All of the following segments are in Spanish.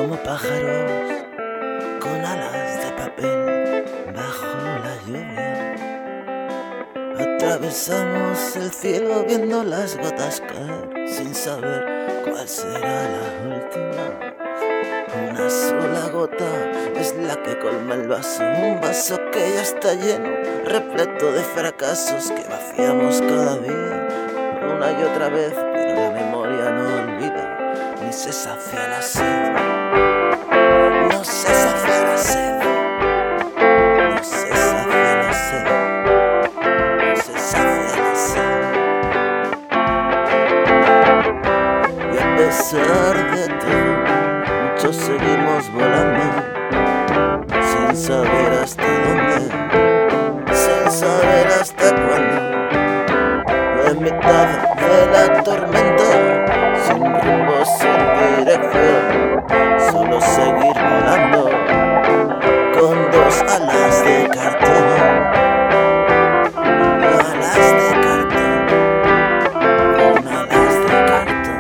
como pájaros con alas de papel bajo la lluvia. Atravesamos el cielo viendo las gotas caer sin saber cuál será la última. Una sola gota es la que colma el vaso, un vaso que ya está lleno, repleto de fracasos que vaciamos cada día, una y otra vez, pero la memoria no olvida, ni se sacia la sed. No se sacia la sed, no se sacia la sed, no se sacia la sed. Y a pesar de todo, muchos seguimos volando, sin saber hasta dónde, sin saber hasta cuándo. En mitad de la tormenta, sin rumbo, sin dirección, solo seguir volando, con dos alas de cartón, alas de cartón, con alas de cartón,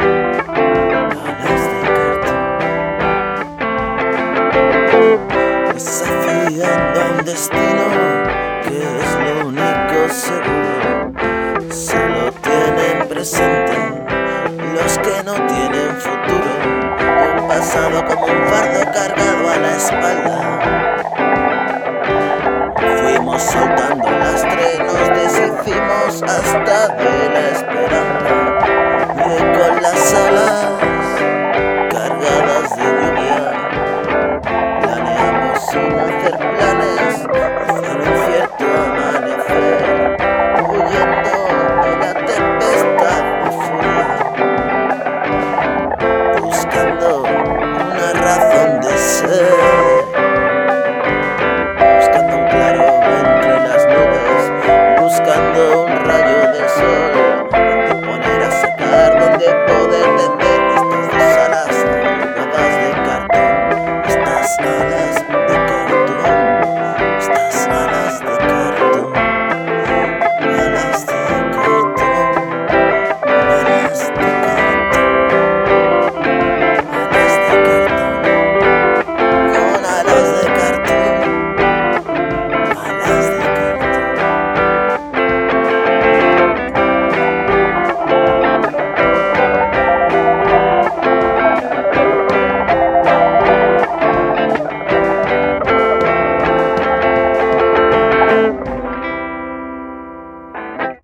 alas de cartón. Desafiando a un destino que es lo único seguro. Solo tienen presente los que no tienen futuro, y un pasado como un fardo cargado a la espalda. Fuimos soltando lastre, nos deshicimos hasta de la esperanza.